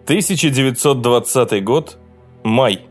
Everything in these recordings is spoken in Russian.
1920 год. Май.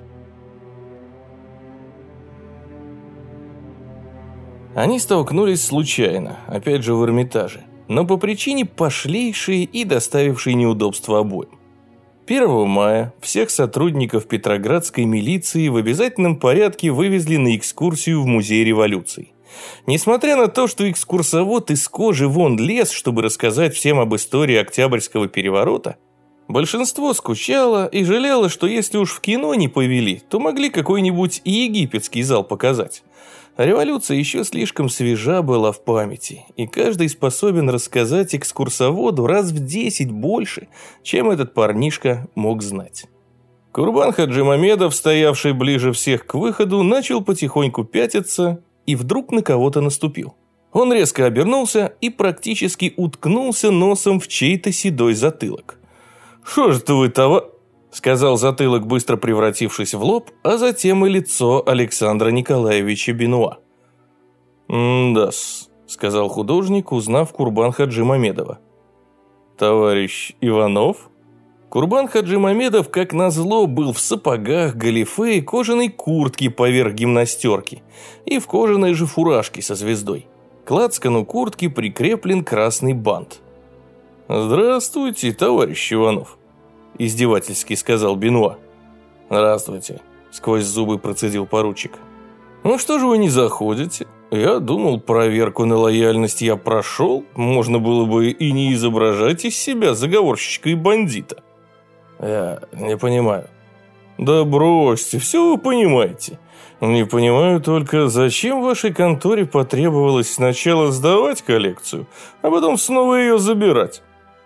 Они столкнулись случайно, опять же в Эрмитаже, но по причине пошлейшей и доставившей неудобства обоим. 1 мая всех сотрудников Петроградской милиции в обязательном порядке вывезли на экскурсию в Музей революции. Несмотря на то, что экскурсовод из кожи вон лез, чтобы рассказать всем об истории Октябрьского переворота, большинство скучало и жалело, что если уж в кино не повели, то могли какой-нибудь египетский зал показать. Революция еще слишком свежа была в памяти, и каждый способен рассказать экскурсоводу раз в 10 больше, чем этот парнишка мог знать. Курбан Хаджимамедов, стоявший ближе всех к выходу, начал потихоньку пятиться и вдруг на кого-то наступил. Он резко обернулся и практически уткнулся носом в чей-то седой затылок. «Что же вы, сказал затылок, быстро превратившись в лоб, а затем и лицо Александра Николаевича Бенуа. «Да-с», сказал художник, узнав Курбан Хаджимамедова. «Товарищ Иванов?» Курбан Хаджимамедов, как назло, был в сапогах, галифе и кожаной куртке поверх гимнастерки и в кожаной же фуражке со звездой. К лацкану куртки прикреплен красный бант. «Здравствуйте, товарищ Иванов», – издевательски сказал Бенуа. «Здравствуйте», – сквозь зубы процедил поручик. «Ну что же вы не заходите? Я думал, проверку на лояльность я прошел, можно было бы и не изображать из себя заговорщика и бандита». «Я не понимаю». «Да бросьте, все вы понимаете. Не понимаю только, зачем вашей конторе потребовалось сначала сдавать коллекцию, а потом снова ее забирать?»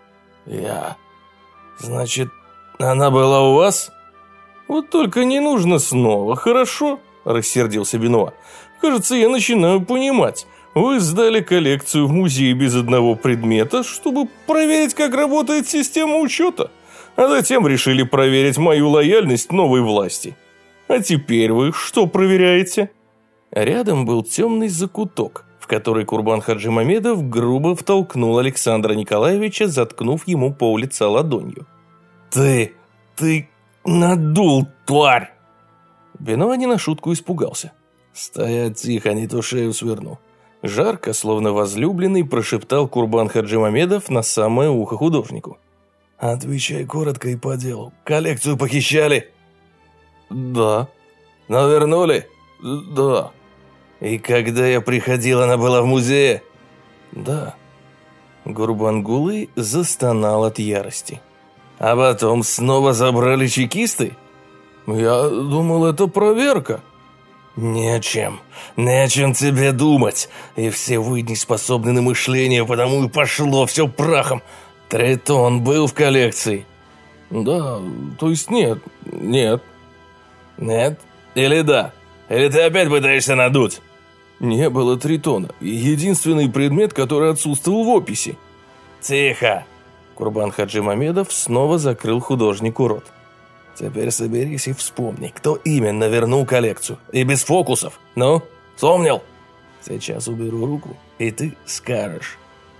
Значит, она была у вас?» «Вот только не нужно снова, хорошо?» – рассердился Бенуа. «Кажется, я начинаю понимать. Вы сдали коллекцию в музей без одного предмета, чтобы проверить, как работает система учета, а затем решили проверить мою лояльность новой власти. А теперь вы что проверяете?» Рядом был темный закуток, в который Курбан Хаджимамедов грубо втолкнул Александра Николаевича, заткнув ему пол лица ладонью. «Ты надул, тварь!» Бенуа не на шутку испугался. «Стоять тихо, не то шею сверну». Жарко, словно возлюбленный, прошептал Курбан Хаджимамедов на самое ухо художнику. «Отвечай коротко и по делу. Коллекцию похищали?» «Да». «Но вернули?» «Да». «И когда я приходил, она была в музее?» «Да». Гурбангулы застонал от ярости. «А потом снова забрали чекисты?» «Я думал, это проверка». Не о чем тебе думать. И все вы не способны на мышление, потому и пошло все прахом. Тритон был в коллекции?» «Да, то есть нет». «Нет или да? Или ты опять пытаешься надуть?» «Не было тритона. Единственный предмет, который отсутствовал в описи». «Тихо!» Курбан Хаджимамедов снова закрыл художнику рот. «Теперь соберись и вспомни, кто именно вернул коллекцию. И без фокусов. Ну, вспомнил?» «Сейчас уберу руку, и ты скажешь».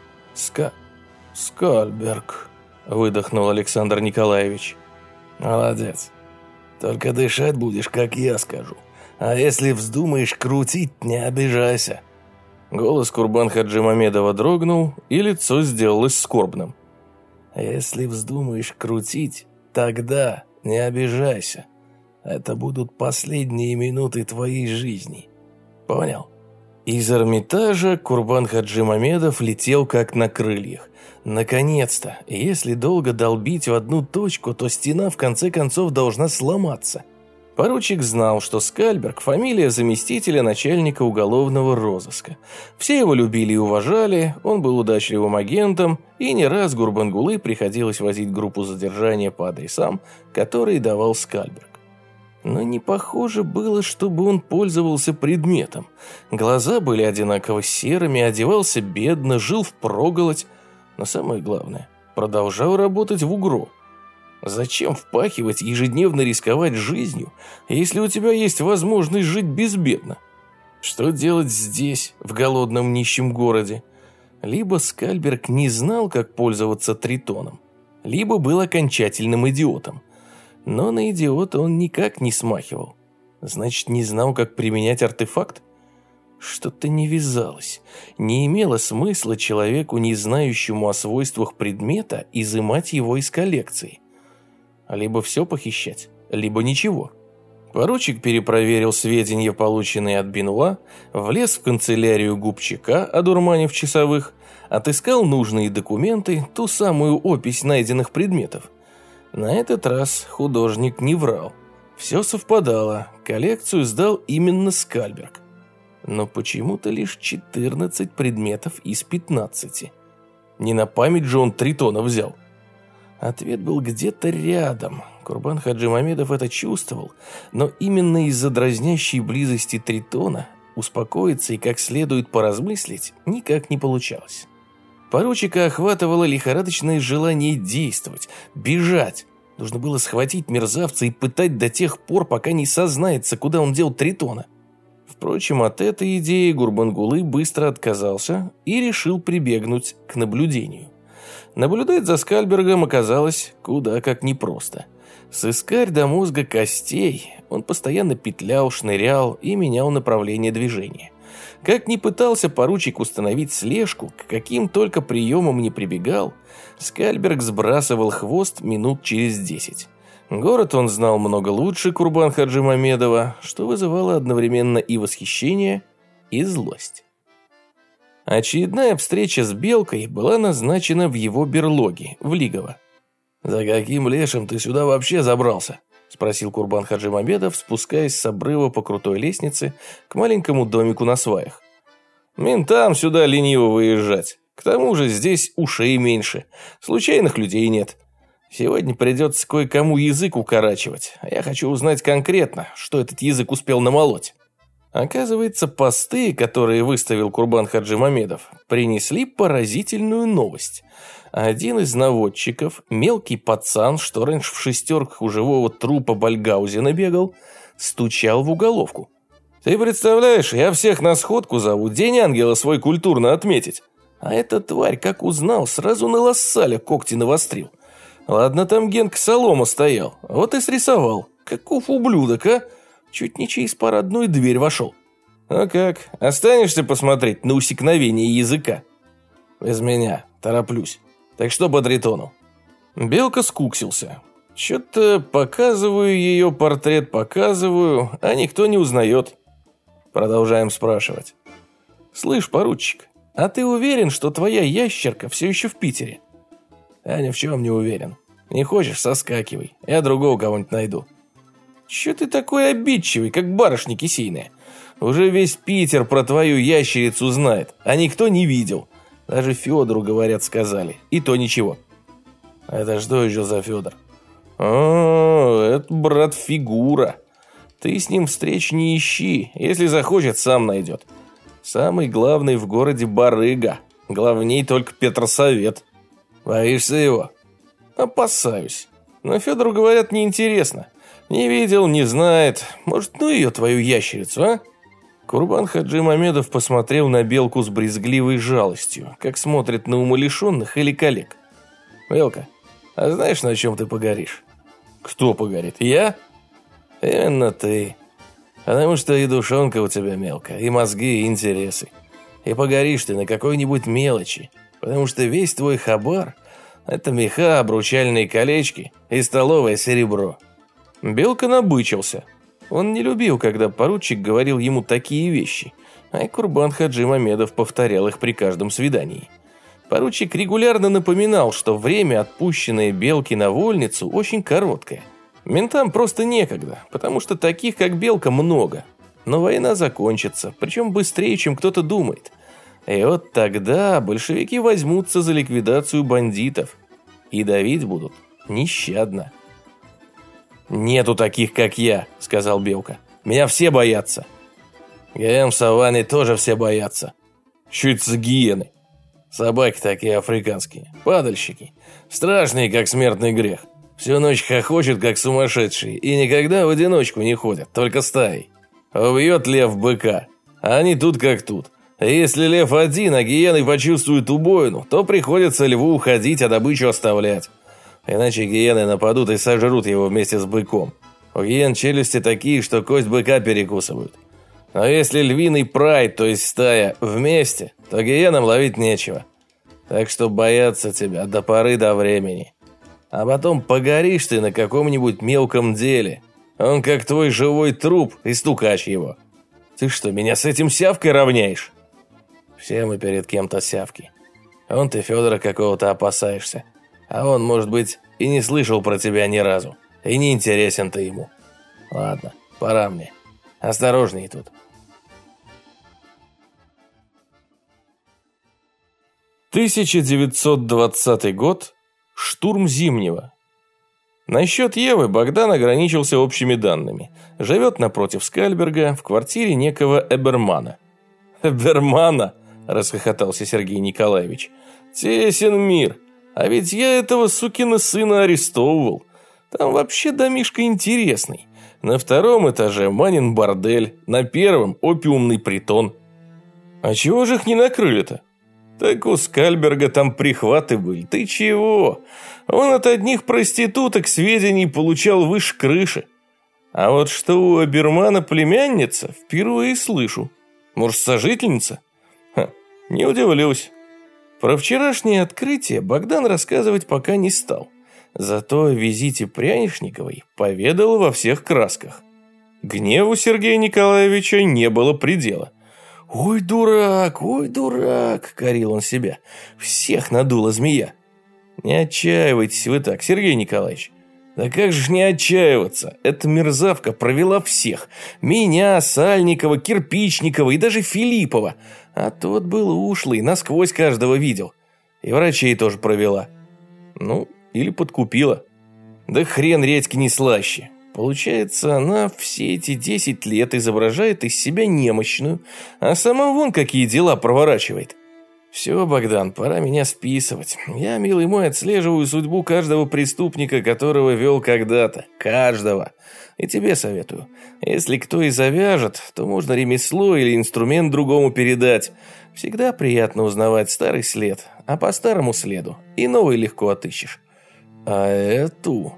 «Скальберг», — выдохнул Александр Николаевич. «Молодец. Только дышать будешь, как я скажу. А если вздумаешь крутить, не обижайся». Голос Курбан Хаджимамедова дрогнул, и лицо сделалось скорбным. «Если вздумаешь крутить, тогда не обижайся. Это будут последние минуты твоей жизни. Понял?» Из Эрмитажа Курбан Хаджимамедов летел как на крыльях. Наконец-то, если долго долбить в одну точку, то стена в конце концов должна сломаться. Поручик знал, что Скальберг – фамилия заместителя начальника уголовного розыска. Все его любили и уважали, он был удачливым агентом, и не раз Гурбангулы приходилось возить группу задержания по адресам, которые давал Скальберг. Но не похоже было, чтобы он пользовался предметом. Глаза были одинаково серыми, одевался бедно, жил впроголодь, но самое главное – продолжал работать в УГРО. Зачем впахивать, ежедневно рисковать жизнью, если у тебя есть возможность жить безбедно? Что делать здесь, в голодном нищем городе? Либо Скальберг не знал, как пользоваться тритоном, либо был окончательным идиотом. Но на идиота он никак не смахивал. Значит, не знал, как применять артефакт? Что-то не вязалось. Не имело смысла человеку, не знающему о свойствах предмета, изымать его из коллекции. Либо все похищать, либо ничего. Поручик перепроверил сведения, полученные от Бенуа, влез в канцелярию губчака, одурманив часовых, отыскал нужные документы, ту самую опись найденных предметов. На этот раз художник не врал. Все совпадало, коллекцию сдал именно Скальберг. Но почему-то лишь 14 предметов из 15. Не на память же он Тритона взял. Ответ был где-то рядом. Курбан Хаджимамедов это чувствовал, но именно из-за дразнящей близости Тритона успокоиться и как следует поразмыслить никак не получалось. Поручика охватывало лихорадочное желание действовать, бежать. Нужно было схватить мерзавца и пытать до тех пор, пока не сознается, куда он дел Тритона. Впрочем, от этой идеи Гурбангулы быстро отказался и решил прибегнуть к наблюдению. Наблюдать за Скальбергом оказалось куда как непросто. Сыскарь до мозга костей, он постоянно петлял, шнырял и менял направление движения. Как ни пытался поручик установить слежку, к каким только приемам не прибегал, Скальберг сбрасывал хвост минут через 10. Город он знал много лучше Курбан Хаджимамедова, что вызывало одновременно и восхищение, и злость. Очередная встреча с Белкой была назначена в его берлоге, в Лигово. «За каким лешим ты сюда вообще забрался?» – спросил Курбан Хаджимамедов, спускаясь с обрыва по крутой лестнице к маленькому домику на сваях. «Ментам сюда лениво выезжать. К тому же здесь ушей меньше, случайных людей нет. Сегодня придется кое-кому язык укорачивать, а я хочу узнать конкретно, что этот язык успел намолоть». Оказывается, посты, которые выставил Курбан Хаджимамедов, принесли поразительную новость. Один из наводчиков, мелкий пацан, что раньше в шестерках у живого трупа Бальгаузена бегал, стучал в уголовку. «Ты представляешь, я всех на сходку зову, День Ангела свой культурно отметить». А эта тварь, как узнал, сразу на Лассаля когти навострил. Ладно, там Генка Солома стоял, вот и срисовал. Каков ублюдок, а? Чуть не через парадную дверь вошел. «А как, останешься посмотреть на усекновение языка?» «Без меня, тороплюсь. Так что по Тритону?» Белка скуксился. «Чё-то показываю ее портрет, показываю, а никто не узнает». Продолжаем спрашивать. «Слышь, поручик, а ты уверен, что твоя ящерка все еще в Питере?» «Я ни в чем не уверен. Не хочешь, соскакивай, я другого кого-нибудь найду». «Чё ты такой обидчивый, как барышня кисейная? Уже весь Питер про твою ящерицу знает, а никто не видел. Даже Федору, говорят, сказали, и то ничего». «Это что еще за Федор?» «О, это, брат, фигура. Ты с ним встреч не ищи, если захочет, сам найдет. Самый главный в городе барыга, главней только Петросовет. Боишься его?» «Опасаюсь. Но Федору, говорят, неинтересно. Не видел, не знает. Может, ну ее, твою ящерицу, а?» Курбан Хаджимамедов посмотрел на Белку с брезгливой жалостью, как смотрит на умалишенных или коллег. «Белка, а знаешь, на чем ты погоришь?» «Кто погорит? Я?» «Именно ты. Потому что и душонка у тебя мелкая, и мозги, и интересы. И погоришь ты на какой-нибудь мелочи, потому что весь твой хабар – это меха, обручальные колечки и столовое серебро». Белка набычился. Он не любил, когда поручик говорил ему такие вещи, а Курбан Хаджимамедов повторял их при каждом свидании. Поручик регулярно напоминал, что время, отпущенное Белке на вольницу, очень короткое. Ментам просто некогда, потому что таких, как Белка, много. Но война закончится, причем быстрее, чем кто-то думает. И вот тогда большевики возьмутся за ликвидацию бандитов. И давить будут нещадно. «Нету таких, как я», — сказал Белка. «Меня все боятся». «Гиен в саванне тоже все боятся». «Чуть за гиены». «Собаки такие африканские, падальщики. Страшные, как смертный грех. Всю ночь хохочут, как сумасшедшие, и никогда в одиночку не ходят, только стаей. Убьет лев быка, а они тут как тут. Если лев один, а гиены почувствуют убоину, то приходится льву уходить, а добычу оставлять. Иначе гиены нападут и сожрут его вместе с быком. У гиен челюсти такие, что кость быка перекусывают. Но если львиный прайд, то есть стая, вместе, то гиенам ловить нечего. Так что боятся тебя до поры до времени. А потом погоришь ты на каком-нибудь мелком деле. Он как твой живой труп, и стукач его. Ты что, меня с этим сявкой равняешь? Все мы перед кем-то сявки. Он ты Федора какого-то опасаешься. А он, может быть, и не слышал про тебя ни разу. И не интересен ты ему. Ладно, пора мне. Осторожней тут. 1920 год. Штурм Зимнего. Насчет Евы Богдан ограничился общими данными. Живет напротив Скальберга в квартире некого Эбермана. «Эбермана?» – расхохотался Сергей Николаевич. «Тесен мир. А ведь я этого сукина сына арестовывал. Там вообще домишко интересный. На втором этаже Манин бордель, на первом опиумный притон. А чего же их не накрыли-то? Так у Скальберга там прихваты были. Ты чего? Он от одних проституток сведений получал выше крыши. А вот что у Обермана племянница, впервые слышу. Может, сожительница? Не удивлюсь. Про вчерашнее открытие Богдан рассказывать пока не стал. Зато о визите Прянишниковой поведал во всех красках. Гневу Сергея Николаевича не было предела. «Ой, дурак, — корил он себя, — всех надула змея». Не отчаивайтесь вы так, Сергей Николаевич. Да как же не отчаиваться? Эта мерзавка провела всех. Меня, Сальникова, Кирпичникова и даже Филиппова. А тот был ушлый, насквозь каждого видел. И врачей тоже провела. Ну, или подкупила. Да хрен редьки не слаще. Получается, она все эти 10 лет изображает из себя немощную, а сама вон какие дела проворачивает. Все, Богдан, пора меня списывать. Я, милый мой, отслеживаю судьбу каждого преступника, которого вел когда-то. Каждого. И тебе советую. Если кто и завяжет, то можно ремесло или инструмент другому передать. Всегда приятно узнавать старый след, а по старому следу и новый легко отыщешь. А эту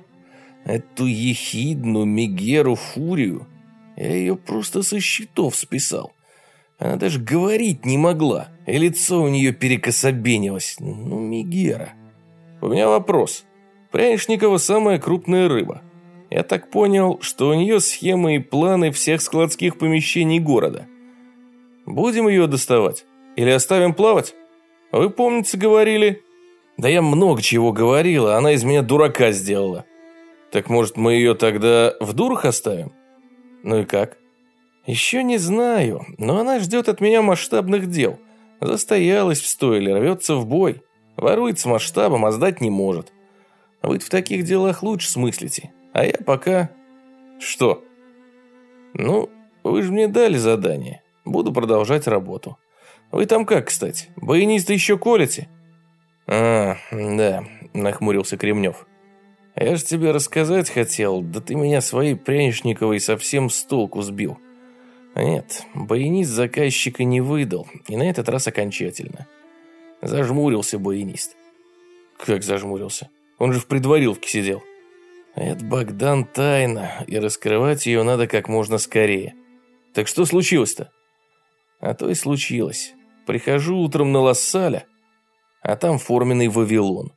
ехидную Мегеру Фурию, я ее просто со счетов списал. Она даже говорить не могла, и лицо у нее перекособенилось. Ну, Мегера. У меня вопрос. Прянишникова самая крупная рыба. Я так понял, что у нее схемы и планы всех складских помещений города. Будем ее доставать? Или оставим плавать? Вы, помнится, говорили... Да я много чего говорил, а она из меня дурака сделала. Так может, мы ее тогда в дурах оставим? Ну и как? Еще не знаю, но она ждет от меня масштабных дел. Застоялась в стойле, рвется в бой. Ворует с масштабом, а сдать не может. Вы в таких делах лучше смыслите. А я пока... Что? Ну, вы же мне дали задание. Буду продолжать работу. Вы там как, кстати? Баяниста еще колите? А, да, нахмурился Кремнев. Я же тебе рассказать хотел, да ты меня своей Прянишниковой совсем с толку сбил. Нет, баянист заказчика не выдал, и на этот раз окончательно. Зажмурился баянист. Как зажмурился? Он же в предвариловке сидел. Это, Богдан, тайна, и раскрывать ее надо как можно скорее. Так что случилось-то? А то и случилось. Прихожу утром на Лассаля, а там форменный Вавилон.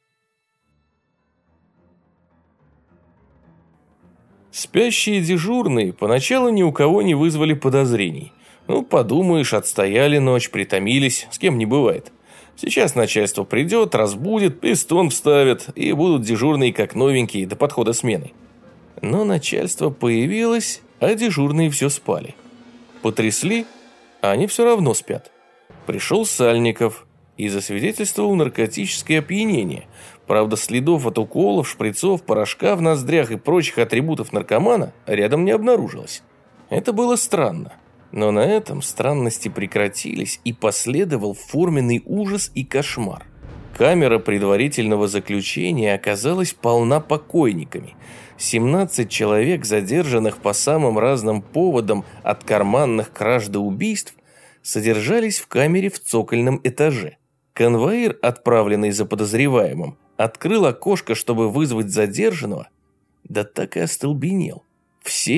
Спящие дежурные поначалу ни у кого не вызвали подозрений. Ну, подумаешь, отстояли ночь, притомились, с кем не бывает. Сейчас начальство придет, разбудит, пистон вставит, и будут дежурные как новенькие до подхода смены. Но начальство появилось, а дежурные все спали. Потрясли, а они все равно спят. Пришел Сальников и засвидетельствовал наркотическое опьянение. Правда, следов от уколов, шприцов, порошка в ноздрях и прочих атрибутов наркомана рядом не обнаружилось. Это было странно. Но на этом странности прекратились, и последовал форменный ужас и кошмар. Камера предварительного заключения оказалась полна покойниками. 17 человек, задержанных по самым разным поводам, от карманных краж до убийств, содержались в камере в цокольном этаже. Конвоир, отправленный за подозреваемым, открыл окошко, чтобы вызвать задержанного, да так и остолбенел. Все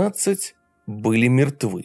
17 были мертвы.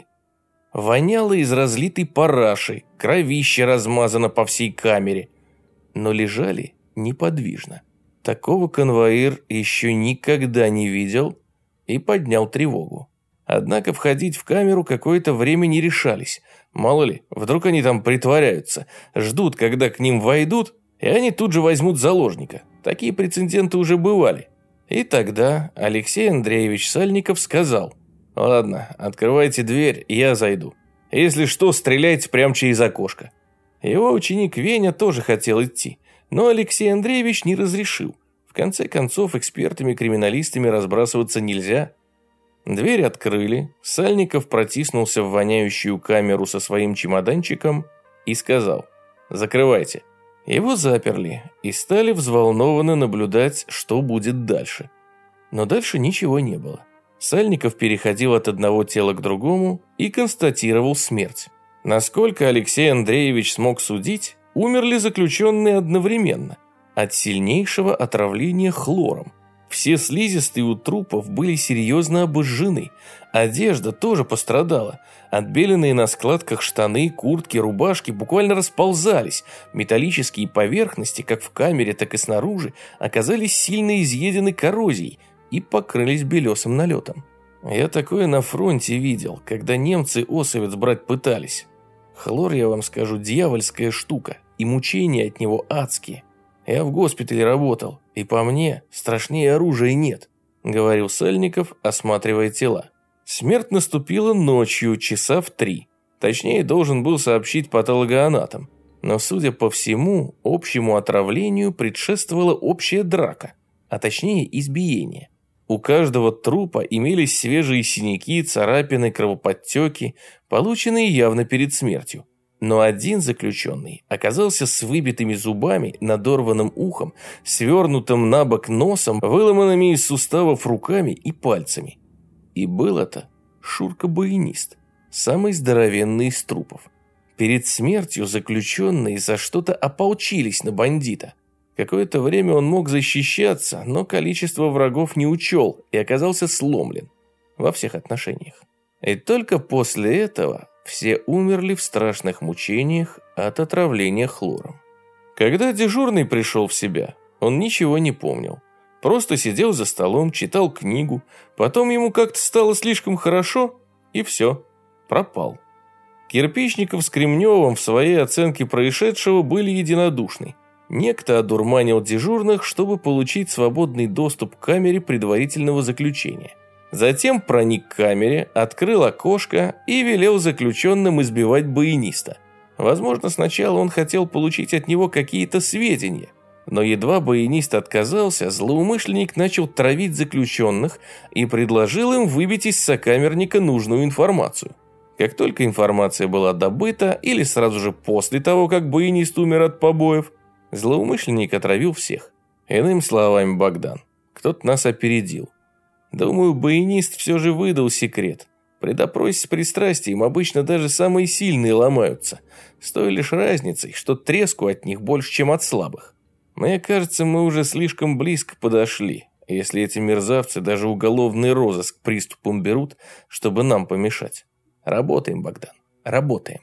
Воняло из разлитой параши, кровище размазано по всей камере, но лежали неподвижно. Такого конвоир еще никогда не видел и поднял тревогу. Однако входить в камеру какое-то время не решались. Мало ли, вдруг они там притворяются, ждут, когда к ним войдут, и они тут же возьмут заложника. Такие прецеденты уже бывали. И тогда Алексей Андреевич Сальников сказал: «Ладно, открывайте дверь, я зайду. Если что, стреляйте прямо через окошко». Его ученик Веня тоже хотел идти, но Алексей Андреевич не разрешил. В конце концов, экспертами-криминалистами разбрасываться нельзя. Дверь открыли, Сальников протиснулся в воняющую камеру со своим чемоданчиком и сказал: «Закрывайте». Его заперли и стали взволнованно наблюдать, что будет дальше. Но дальше ничего не было. Сальников переходил от одного тела к другому и констатировал смерть. Насколько Алексей Андреевич смог судить, умерли заключенные одновременно от сильнейшего отравления хлором. Все слизистые у трупов были серьезно обожжены. Одежда тоже пострадала. Отбеленные на складках штаны, куртки, рубашки буквально расползались. Металлические поверхности, как в камере, так и снаружи, оказались сильно изъедены коррозией и покрылись белесым налетом. Я такое на фронте видел, когда немцы Осовец брать пытались. Хлор, я вам скажу, дьявольская штука, и мучения от него адские. Я в госпитале работал, и по мне страшнее оружия нет», — говорил Сальников, осматривая тела. Смерть наступила ночью, часа в 3. Точнее, должен был сообщить патологоанатом. Но, судя по всему, общему отравлению предшествовала общая драка, а точнее избиение. У каждого трупа имелись свежие синяки, царапины, кровоподтеки, полученные явно перед смертью. Но один заключенный оказался с выбитыми зубами, надорванным ухом, свернутым на бок носом, выломанными из суставов руками и пальцами. И был это Шурка-баянист, самый здоровенный из трупов. Перед смертью заключенные за что-то ополчились на бандита. Какое-то время он мог защищаться, но количество врагов не учел и оказался сломлен во всех отношениях. И только после этого все умерли в страшных мучениях от отравления хлором. Когда дежурный пришел в себя, он ничего не помнил. Просто сидел за столом, читал книгу, потом ему как-то стало слишком хорошо, и все, пропал. Кирпичников с Кремневым в своей оценке происшедшего были единодушны. Некто одурманил дежурных, чтобы получить свободный доступ к камере предварительного заключения. Затем проник к камере, открыл окошко и велел заключенным избивать баяниста. Возможно, сначала он хотел получить от него какие-то сведения, но едва баянист отказался, злоумышленник начал травить заключенных и предложил им выбить из сокамерника нужную информацию. Как только информация была добыта, или сразу же после того, как баянист умер от побоев, злоумышленник отравил всех. Иными словами, Богдан, кто-то нас опередил. Думаю, баянист все же выдал секрет. При допросе с пристрастием обычно даже самые сильные ломаются, с той лишь разницей, что треску от них больше, чем от слабых. Мне кажется, мы уже слишком близко подошли, если эти мерзавцы даже уголовный розыск приступом берут, чтобы нам помешать. Работаем, Богдан, работаем.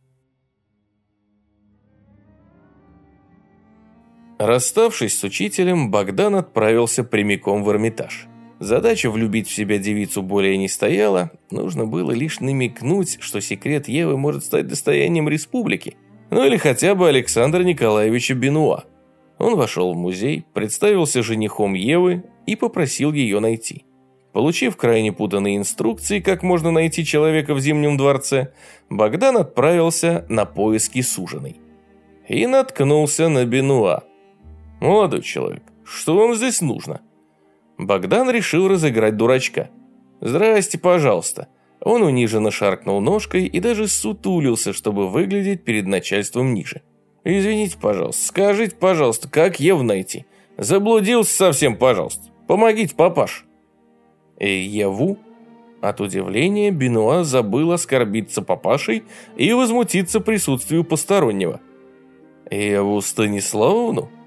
Расставшись с учителем, Богдан отправился прямиком в Эрмитаж. Задача влюбить в себя девицу более не стояла, нужно было лишь намекнуть, что секрет Евы может стать достоянием республики, ну или хотя бы Александра Николаевича Бенуа. Он вошел в музей, представился женихом Евы и попросил ее найти. Получив крайне путанные инструкции, как можно найти человека в Зимнем дворце, Богдан отправился на поиски суженой. И наткнулся на Бенуа. «Молодой человек, что вам здесь нужно?» Богдан решил разыграть дурачка. «Здрасте, пожалуйста». Он униженно шаркнул ножкой и даже сутулился, чтобы выглядеть перед начальством ниже. «Извините, пожалуйста, скажите, пожалуйста, как Еву найти? Заблудился совсем, пожалуйста. Помогите, папаш». Еву? От удивления Бенуа забыл оскорбиться папашей и возмутиться присутствию постороннего. «Еву Станиславовну?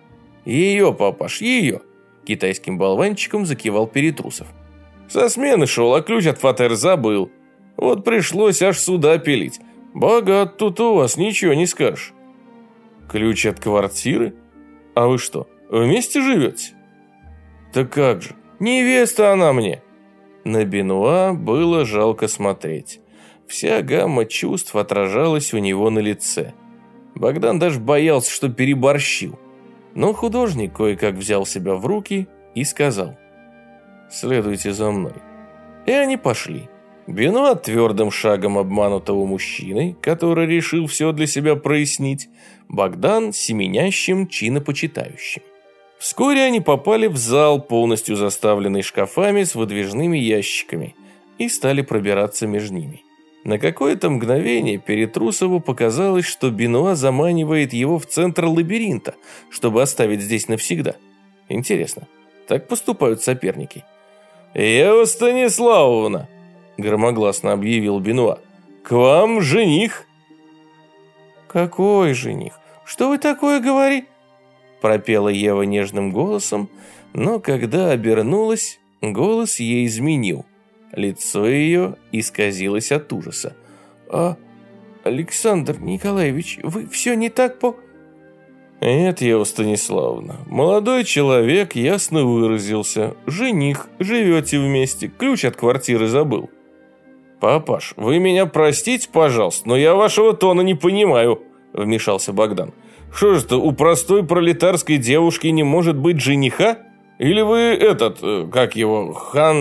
Ее, папаш, ее. Китайским болванчиком закивал Перетрусов. Со смены шел, а ключ от фатер забыл. Вот пришлось аж сюда пилить. Богат тут у вас, ничего не скажешь. Ключ от квартиры? А вы что, вместе живете? Так как же, невеста она мне. На Бенуа было жалко смотреть. Вся гамма чувств отражалась у него на лице. Богдан даже боялся, что переборщил. Но художник кое-как взял себя в руки и сказал: «Следуйте за мной». И они пошли. Бенуа твердым шагом обманутого мужчины, который решил все для себя прояснить, Богдан семенящим чинопочитающим. Вскоре они попали в зал, полностью заставленный шкафами с выдвижными ящиками, и стали пробираться между ними. На какое-то мгновение Перетрусову показалось, что Бенуа заманивает его в центр лабиринта, чтобы оставить здесь навсегда. Интересно, так поступают соперники? «Ева Станиславовна!» – громогласно объявил Бенуа. «К вам жених!» «Какой жених? Что вы такое говорите?» – пропела Ева нежным голосом, но когда обернулась, голос ей изменил. Лицо ее исказилось от ужаса. Александр Николаевич, вы все не так по...» «Нет, Ева Станиславовна, молодой человек ясно выразился. Жених, живете вместе, ключ от квартиры забыл». «Папаш, вы меня простите, пожалуйста, но я вашего тона не понимаю», вмешался Богдан. «Что же это, у простой пролетарской девушки не может быть жениха? Или вы как его,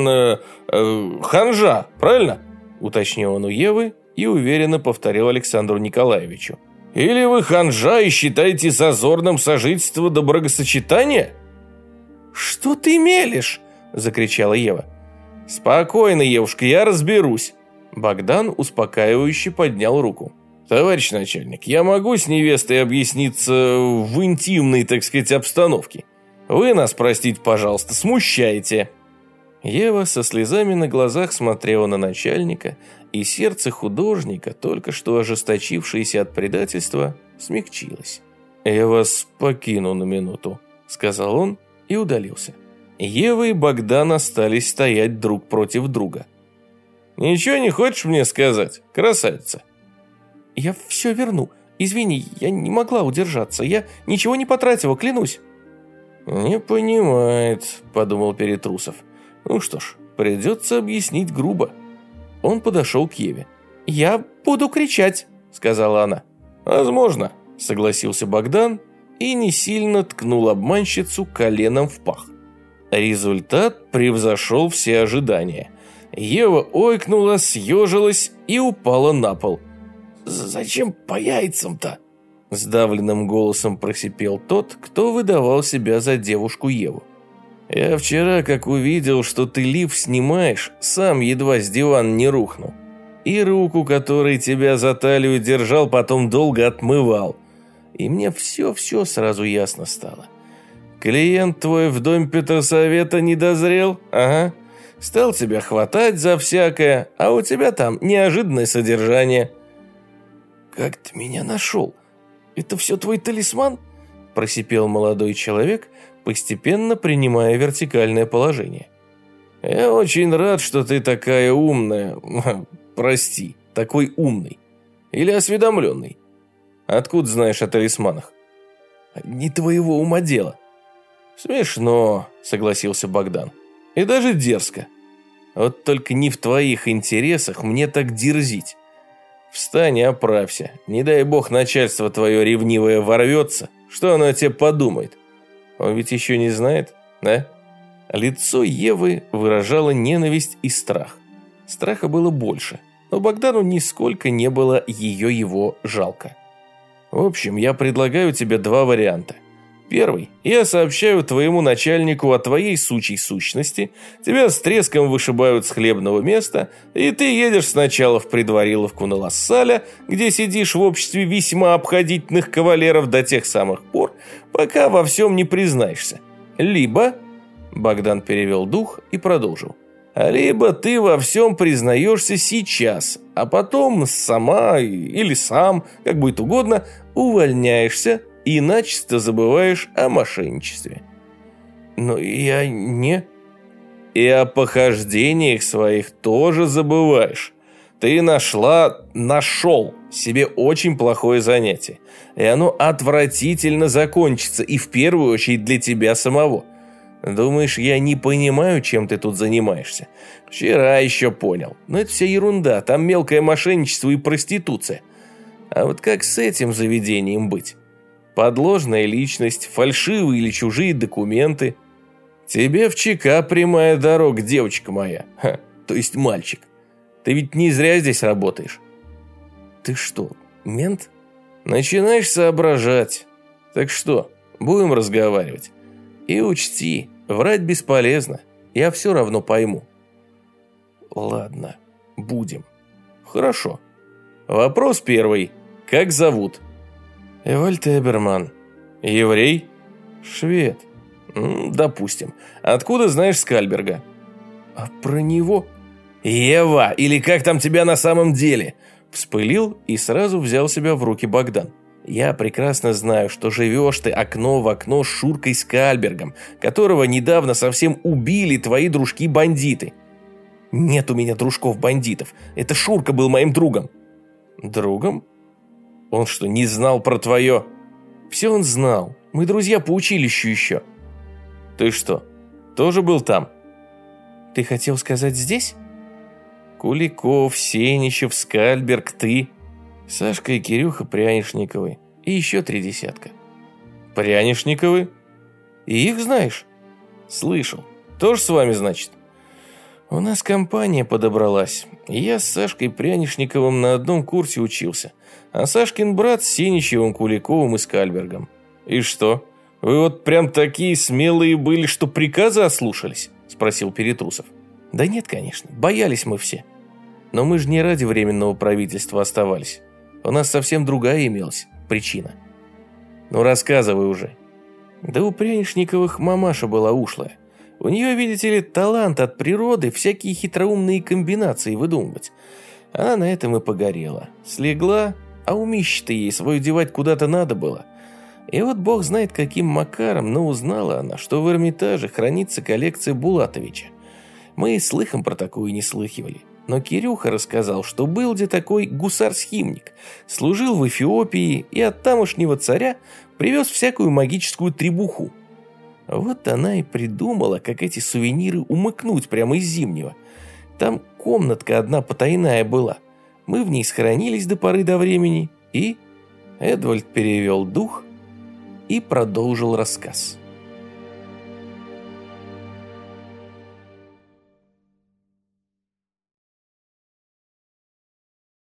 ханжа, правильно?» Уточнил он у Евы и уверенно повторил Александру Николаевичу. «Или вы ханжа и считаете зазорным сожительство до бракосочетания?» «Что ты мелешь?» – закричала Ева. «Спокойно, Евушка, я разберусь». Богдан успокаивающе поднял руку. «Товарищ начальник, я могу с невестой объясниться в интимной, так сказать, обстановке? Вы нас, простите, пожалуйста, смущаете». Ева со слезами на глазах смотрела на начальника, и сердце художника, только что ожесточившееся от предательства, смягчилось. «Я вас покину на минуту», — сказал он и удалился. Ева и Богдан остались стоять друг против друга. «Ничего не хочешь мне сказать, красавица?» «Я все верну. Извини, я не могла удержаться. Я ничего не потратила, клянусь». «Не понимает», — подумал Перетрусов. «Ну что ж, придется объяснить грубо». Он подошел к Еве. «Я буду кричать», — сказала она. «Возможно», — согласился Богдан и не сильно ткнул обманщицу коленом в пах. Результат превзошел все ожидания. Ева ойкнула, съежилась и упала на пол. «Зачем по яйцам-то?» – сдавленным голосом просипел тот, кто выдавал себя за девушку Еву. «Я вчера, как увидел, что ты лиф снимаешь, сам едва с дивана не рухнул. И руку, которой тебя за талию держал, потом долго отмывал. И мне все сразу ясно стало. Клиент твой в доме Петросовета не дозрел, ага. Стал тебя хватать за всякое, а у тебя там неожиданное содержание». «Как ты меня нашел? Это все твой талисман?» – просипел молодой человек, постепенно принимая вертикальное положение. «Я очень рад, что ты такая умная, прости, такой умный. Или осведомленный. Откуда знаешь о талисманах?» «Не твоего ума дело». «Смешно», – согласился Богдан. «И даже дерзко. Вот только не в твоих интересах мне так дерзить. Встань и оправься. Не дай бог начальство твое ревнивое ворвется. Что оно о тебе подумает? Он ведь еще не знает, да?» Лицо Евы выражало ненависть и страх. Страха было больше, но Богдану нисколько не было его жалко. «В общем, я предлагаю тебе два варианта. Первый. Я сообщаю твоему начальнику о твоей сучьей сущности, тебя с треском вышибают с хлебного места, и ты едешь сначала в предвариловку на Лассаля, где сидишь в обществе весьма обходительных кавалеров до тех самых пор, пока во всем не признаешься. Либо...» Богдан перевел дух и продолжил. «Либо ты во всем признаешься сейчас, а потом сама или сам, как будет угодно, увольняешься и начисто забываешь о мошенничестве. Но я не... И о похождениях своих тоже забываешь. Ты нашел себе очень плохое занятие. И оно отвратительно закончится, и в первую очередь для тебя самого. Думаешь, я не понимаю, чем ты тут занимаешься? Вчера еще понял. Но это вся ерунда, там мелкое мошенничество и проституция. А вот как с этим заведением быть? Подложная личность, фальшивые или чужие документы. Тебе в ЧК прямая дорога, девочка моя. То есть мальчик. Ты ведь не зря здесь работаешь. Ты что, мент? Начинаешь соображать. Так что, будем разговаривать? И учти, врать бесполезно. Я все равно пойму. Ладно, будем. Хорошо. Вопрос первый. Как зовут? Эвальд Эберман. Еврей? Швед. Допустим. Откуда знаешь Скальберга? А про него? Ева, или как там тебя на самом деле? Вспылил и сразу взял себя в руки Богдан. Я прекрасно знаю, что живешь ты окно в окно с Шуркой Скальбергом, которого недавно совсем убили твои дружки-бандиты. Нет у меня дружков-бандитов. Это Шурка был моим другом. Другом? Он что, не знал про твое? Все он знал. Мы друзья по училищу еще. Ты что, тоже был там? Ты хотел сказать здесь? Куликов, Сеничев, Скальберг, ты, Сашка и Кирюха Прянишниковы и еще 3 десятка. Прянишниковы? И их знаешь? Слышал. Тоже с вами, значит? У нас компания подобралась. Я с Сашкой Прянишниковым на одном курсе учился, а Сашкин брат с Сеничевым, Куликовым и Скальбергом. И что? Вы вот прям такие смелые были, что приказы ослушались? Спросил Перетрусов. Да нет, конечно, боялись мы все. Но мы же не ради временного правительства оставались. У нас совсем другая имелась причина. Ну рассказывай уже. Да у Прянишниковых мамаша была ушлая. У нее, видите ли, талант от природы всякие хитроумные комбинации выдумывать. Она на этом и погорела. Слегла, а умище-то ей свое девать куда-то надо было. И вот бог знает каким макаром, но узнала она, что в Эрмитаже хранится коллекция Булатовича. Мы и слыхом про такую не слыхивали. Но Кирюха рассказал, что был где такой гусар-схимник, служил в Эфиопии и от тамошнего царя привез всякую магическую требуху. Вот она и придумала, как эти сувениры умыкнуть прямо из Зимнего. Там комнатка одна потайная была. Мы в ней схоронились до поры до времени, и... Эдвальд перевел дух и продолжил рассказ.